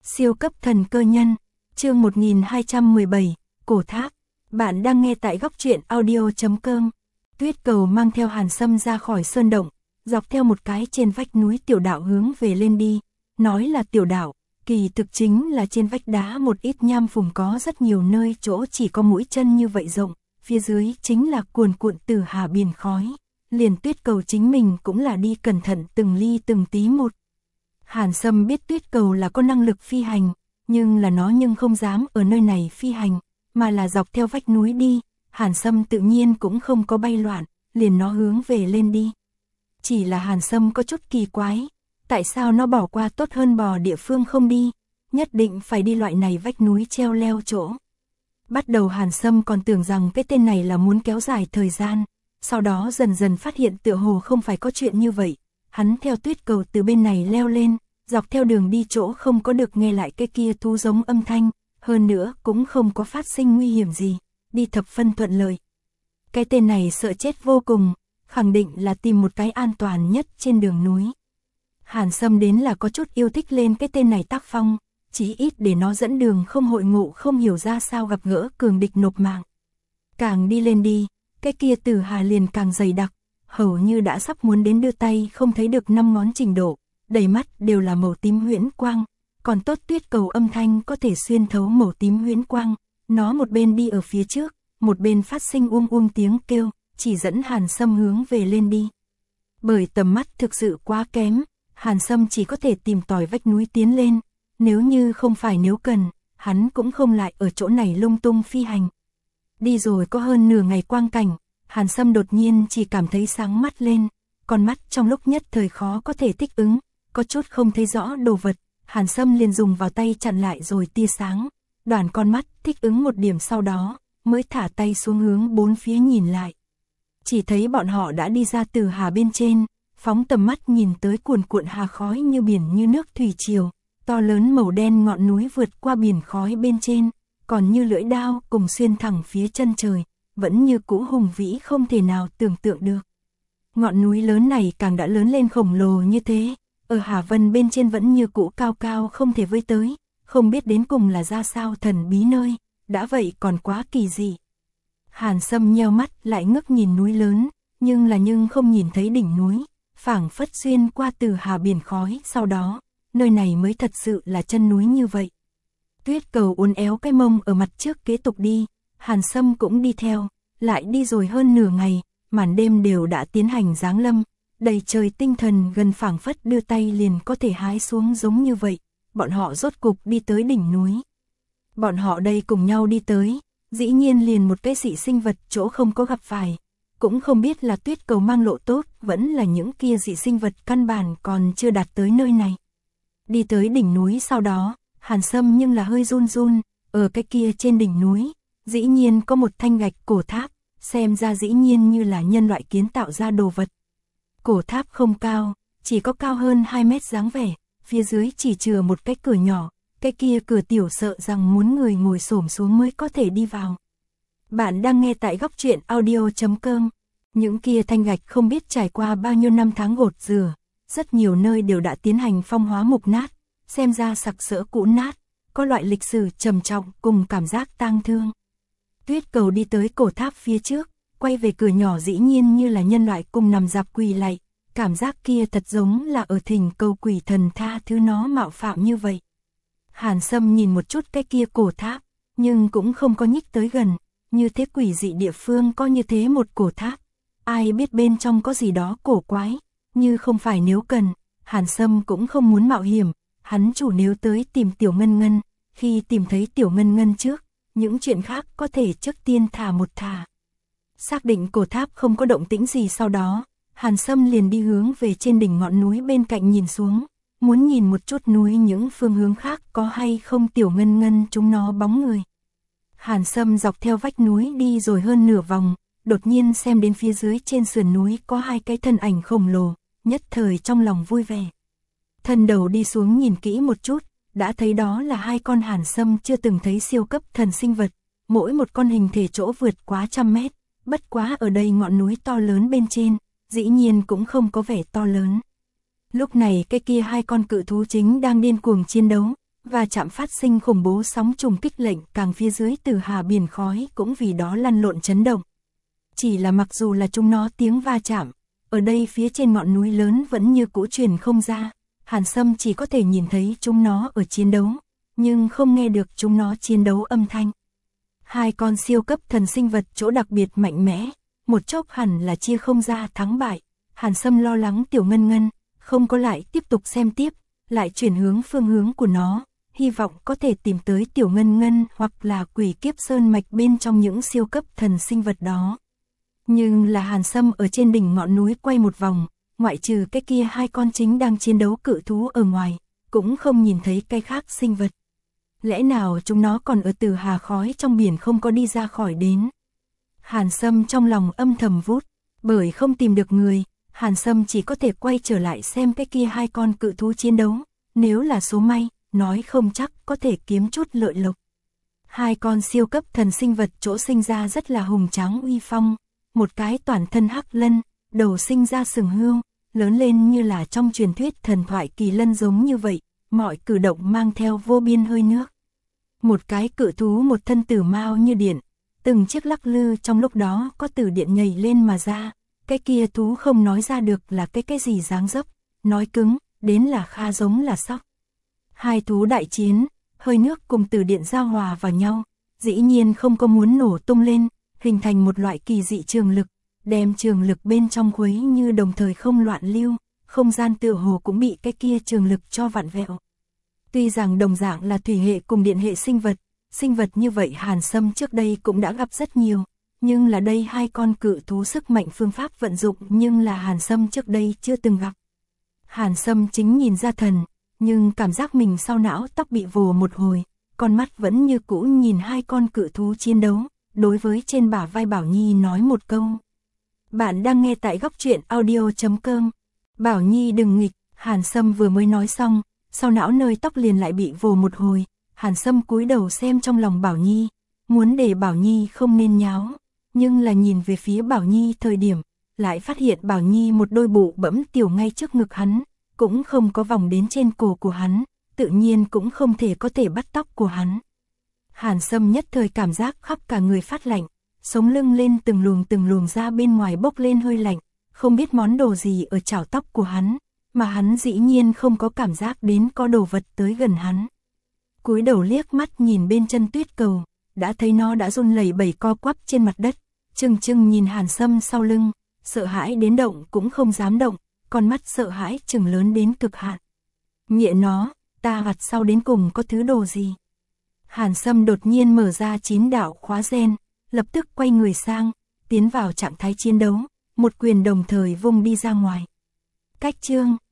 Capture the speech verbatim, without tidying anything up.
Siêu cấp thần cơ nhân, chương một nghìn hai trăm mười bảy, Cổ Tháp. Bạn đang nghe tại góc truyện audio chấm com. Tuyết Cầu mang theo Hàn Sâm ra khỏi sơn động, dọc theo một cái trên vách núi tiểu đạo hướng về lên đi. Nói là tiểu đạo, kỳ thực chính là trên vách đá một ít nham phùng có rất nhiều nơi chỗ chỉ có mũi chân như vậy rộng, phía dưới chính là cuồn cuộn từ hà biển khói. Liền Tuyết Cầu chính mình cũng là đi cẩn thận từng ly từng tí một. Hàn Sâm biết Tuyết Cầu là có năng lực phi hành, nhưng là nó nhưng không dám ở nơi này phi hành, mà là dọc theo vách núi đi. Hàn Sâm tự nhiên cũng không có bay loạn, liền nó hướng về lên đi. Chỉ là Hàn Sâm có chút kỳ quái, tại sao nó bỏ qua tốt hơn bò địa phương không đi, nhất định phải đi loại này vách núi treo leo chỗ. Bắt đầu Hàn Sâm còn tưởng rằng cái tên này là muốn kéo dài thời gian, sau đó dần dần phát hiện tựa hồ không phải có chuyện như vậy. Hắn theo Tuyết Cầu từ bên này leo lên, dọc theo đường đi chỗ không có được nghe lại cái kia thú giống âm thanh, hơn nữa cũng không có phát sinh nguy hiểm gì, đi thập phân thuận lợi. Cái tên này sợ chết vô cùng, khẳng định là tìm một cái an toàn nhất trên đường núi. Hàn Sâm đến là có chút yêu thích lên cái tên này tác phong, chí ít để nó dẫn đường không hội ngộ không hiểu ra sao gặp gỡ cường địch nộp mạng. Càng đi lên đi, cái kia từ hà liền càng dày đặc, hầu như đã sắp muốn đến đưa tay không thấy được năm ngón trình độ, đầy mắt đều là màu tím huyễn quang, còn tốt Tuyết Cầu âm thanh có thể xuyên thấu màu tím huyễn quang, nó một bên đi ở phía trước, một bên phát sinh uông uông tiếng kêu, chỉ dẫn Hàn Sâm hướng về lên đi. Bởi tầm mắt thực sự quá kém, Hàn Sâm chỉ có thể tìm tòi vách núi tiến lên, nếu như không phải nếu cần, hắn cũng không lại ở chỗ này lung tung phi hành. Đi rồi có hơn nửa ngày quang cảnh, Hàn Sâm đột nhiên chỉ cảm thấy sáng mắt lên, con mắt trong lúc nhất thời khó có thể thích ứng, có chút không thấy rõ đồ vật, Hàn Sâm liền dùng vào tay chặn lại rồi tia sáng, đoàn con mắt thích ứng một điểm sau đó, mới thả tay xuống hướng bốn phía nhìn lại. Chỉ thấy bọn họ đã đi ra từ hà bên trên, phóng tầm mắt nhìn tới cuồn cuộn hà khói như biển như nước thủy triều, to lớn màu đen ngọn núi vượt qua biển khói bên trên, còn như lưỡi đao cùng xuyên thẳng phía chân trời, vẫn như cũ hùng vĩ không thể nào tưởng tượng được. Ngọn núi lớn này càng đã lớn lên khổng lồ như thế, ở Hà Vân bên trên vẫn như cũ cao cao không thể với tới, không biết đến cùng là ra sao thần bí nơi, đã vậy còn quá kỳ dị. Hàn Sâm nheo mắt lại ngước nhìn núi lớn, nhưng là nhưng không nhìn thấy đỉnh núi, phảng phất xuyên qua từ hà biển khói, sau đó, nơi này mới thật sự là chân núi như vậy. Tuyết Cầu uốn éo cái mông ở mặt trước kế tục đi, Hàn Sâm cũng đi theo, lại đi rồi hơn nửa ngày, màn đêm đều đã tiến hành giáng lâm, đầy trời tinh thần gần phảng phất đưa tay liền có thể hái xuống giống như vậy, bọn họ rốt cục đi tới đỉnh núi. Bọn họ đây cùng nhau đi tới, dĩ nhiên liền một cái dị sinh vật chỗ không có gặp phải, cũng không biết là Tuyết Cầu mang lộ tốt, vẫn là những kia dị sinh vật căn bản còn chưa đạt tới nơi này. Đi tới đỉnh núi sau đó, Hàn Sâm nhưng là hơi run run, ở cái kia trên đỉnh núi, dĩ nhiên có một thanh gạch cổ tháp, xem ra dĩ nhiên như là nhân loại kiến tạo ra đồ vật. Cổ tháp không cao, chỉ có cao hơn hai mét dáng vẻ, phía dưới chỉ chừa một cái cửa nhỏ, cái kia cửa tiểu sợ rằng muốn người ngồi xổm xuống mới có thể đi vào. Bạn đang nghe tại góc truyện audio chấm com. Những kia thanh gạch không biết trải qua bao nhiêu năm tháng gột rửa, rất nhiều nơi đều đã tiến hành phong hóa mục nát, xem ra sặc sỡ cũ nát, có loại lịch sử trầm trọng cùng cảm giác tang thương. Tuyết Cầu đi tới cổ tháp phía trước, quay về cửa nhỏ dĩ nhiên như là nhân loại cùng nằm dạp quỳ lạy, cảm giác kia thật giống là ở thỉnh cầu quỷ thần tha thứ nó mạo phạm như vậy. Hàn Sâm nhìn một chút cái kia cổ tháp, nhưng cũng không có nhích tới gần, như thế quỷ dị địa phương có như thế một cổ tháp, ai biết bên trong có gì đó cổ quái, như không phải nếu cần, Hàn Sâm cũng không muốn mạo hiểm, hắn chủ nếu tới tìm Tiểu Ngân Ngân, khi tìm thấy Tiểu Ngân Ngân trước, những chuyện khác có thể trước tiên thả một thả. Xác định cổ tháp không có động tĩnh gì sau đó, Hàn Sâm liền đi hướng về trên đỉnh ngọn núi bên cạnh nhìn xuống, muốn nhìn một chút núi những phương hướng khác có hay không Tiểu Ngân Ngân chúng nó bóng người. Hàn Sâm dọc theo vách núi đi rồi hơn nửa vòng, đột nhiên xem đến phía dưới trên sườn núi có hai cái thân ảnh khổng lồ, nhất thời trong lòng vui vẻ. Thân đầu đi xuống nhìn kỹ một chút, đã thấy đó là hai con Hàn Sâm chưa từng thấy siêu cấp thần sinh vật, mỗi một con hình thể chỗ vượt quá trăm mét, bất quá ở đây ngọn núi to lớn bên trên, dĩ nhiên cũng không có vẻ to lớn. Lúc này cái kia hai con cự thú chính đang điên cuồng chiến đấu, và chạm phát sinh khủng bố sóng trùng kích lệnh càng phía dưới từ hà biển khói cũng vì đó lăn lộn chấn động. Chỉ là mặc dù là chúng nó tiếng va chạm, ở đây phía trên ngọn núi lớn vẫn như cũ truyền không ra, Hàn Sâm chỉ có thể nhìn thấy chúng nó ở chiến đấu, nhưng không nghe được chúng nó chiến đấu âm thanh. Hai con siêu cấp thần sinh vật chỗ đặc biệt mạnh mẽ, một chốc hẳn là chia không ra thắng bại. Hàn Sâm lo lắng Tiểu Ngân Ngân, không có lại tiếp tục xem tiếp, lại chuyển hướng phương hướng của nó, hy vọng có thể tìm tới Tiểu Ngân Ngân hoặc là Quỷ Kiếp Sơn mạch bên trong những siêu cấp thần sinh vật đó. Nhưng là Hàn Sâm ở trên đỉnh ngọn núi quay một vòng, ngoại trừ cái kia hai con chính đang chiến đấu cự thú ở ngoài, cũng không nhìn thấy cái khác sinh vật. Lẽ nào chúng nó còn ở từ hà khói trong biển không có đi ra khỏi đến? Hàn Sâm trong lòng âm thầm vút, bởi không tìm được người, Hàn Sâm chỉ có thể quay trở lại xem cái kia hai con cự thú chiến đấu, nếu là số may, nói không chắc có thể kiếm chút lợi lộc. Hai con siêu cấp thần sinh vật chỗ sinh ra rất là hùng tráng uy phong, một cái toàn thân hắc lân, đầu sinh ra sừng hươu, lớn lên như là trong truyền thuyết thần thoại kỳ lân giống như vậy, mọi cử động mang theo vô biên hơi nước. Một cái cự thú một thân tử mao như điện, từng chiếc lắc lư trong lúc đó có tử điện nhảy lên mà ra, cái kia thú không nói ra được là cái cái gì dáng dấp, nói cứng, đến là kha giống là sóc. Hai thú đại chiến, hơi nước cùng tử điện giao hòa vào nhau, dĩ nhiên không có muốn nổ tung lên, hình thành một loại kỳ dị trường lực, đem trường lực bên trong khuấy như đồng thời không loạn lưu, không gian tựa hồ cũng bị cái kia trường lực cho vặn vẹo. Tuy rằng đồng dạng là thủy hệ cùng điện hệ sinh vật, sinh vật như vậy Hàn Sâm trước đây cũng đã gặp rất nhiều, nhưng là đây hai con cự thú sức mạnh phương pháp vận dụng nhưng là Hàn Sâm trước đây chưa từng gặp. Hàn Sâm chính nhìn ra thần, nhưng cảm giác mình sau não tóc bị vồ một hồi, con mắt vẫn như cũ nhìn hai con cự thú chiến đấu, đối với trên bả vai Bảo Nhi nói một câu. Bạn đang nghe tại góc truyện audio chấm com. Bảo Nhi đừng nghịch, Hàn Sâm vừa mới nói xong, sau não nơi tóc liền lại bị vồ một hồi, Hàn Sâm cúi đầu xem trong lòng Bảo Nhi, muốn để Bảo Nhi không nên nháo, nhưng là nhìn về phía Bảo Nhi thời điểm, lại phát hiện Bảo Nhi một đôi bụ bẫm tiểu ngay trước ngực hắn, cũng không có vòng đến trên cổ của hắn, tự nhiên cũng không thể có thể bắt tóc của hắn. Hàn Sâm nhất thời cảm giác khắp cả người phát lạnh, sống lưng lên từng luồng từng luồng ra bên ngoài bốc lên hơi lạnh, không biết món đồ gì ở chảo tóc của hắn, mà hắn dĩ nhiên không có cảm giác đến có đồ vật tới gần hắn. Cúi đầu liếc mắt nhìn bên chân tuyết cầu, đã thấy nó đã run lẩy bẩy co quắp trên mặt đất, chừng chừng nhìn Hàn Sâm sau lưng, sợ hãi đến động cũng không dám động, con mắt sợ hãi chừng lớn đến cực hạn. Nhẹ nó, ta vặt sau đến cùng có thứ đồ gì? Hàn Sâm đột nhiên mở ra chín đạo khóa gen, lập tức quay người sang, tiến vào trạng thái chiến đấu, một quyền đồng thời vung đi ra ngoài. Cách chương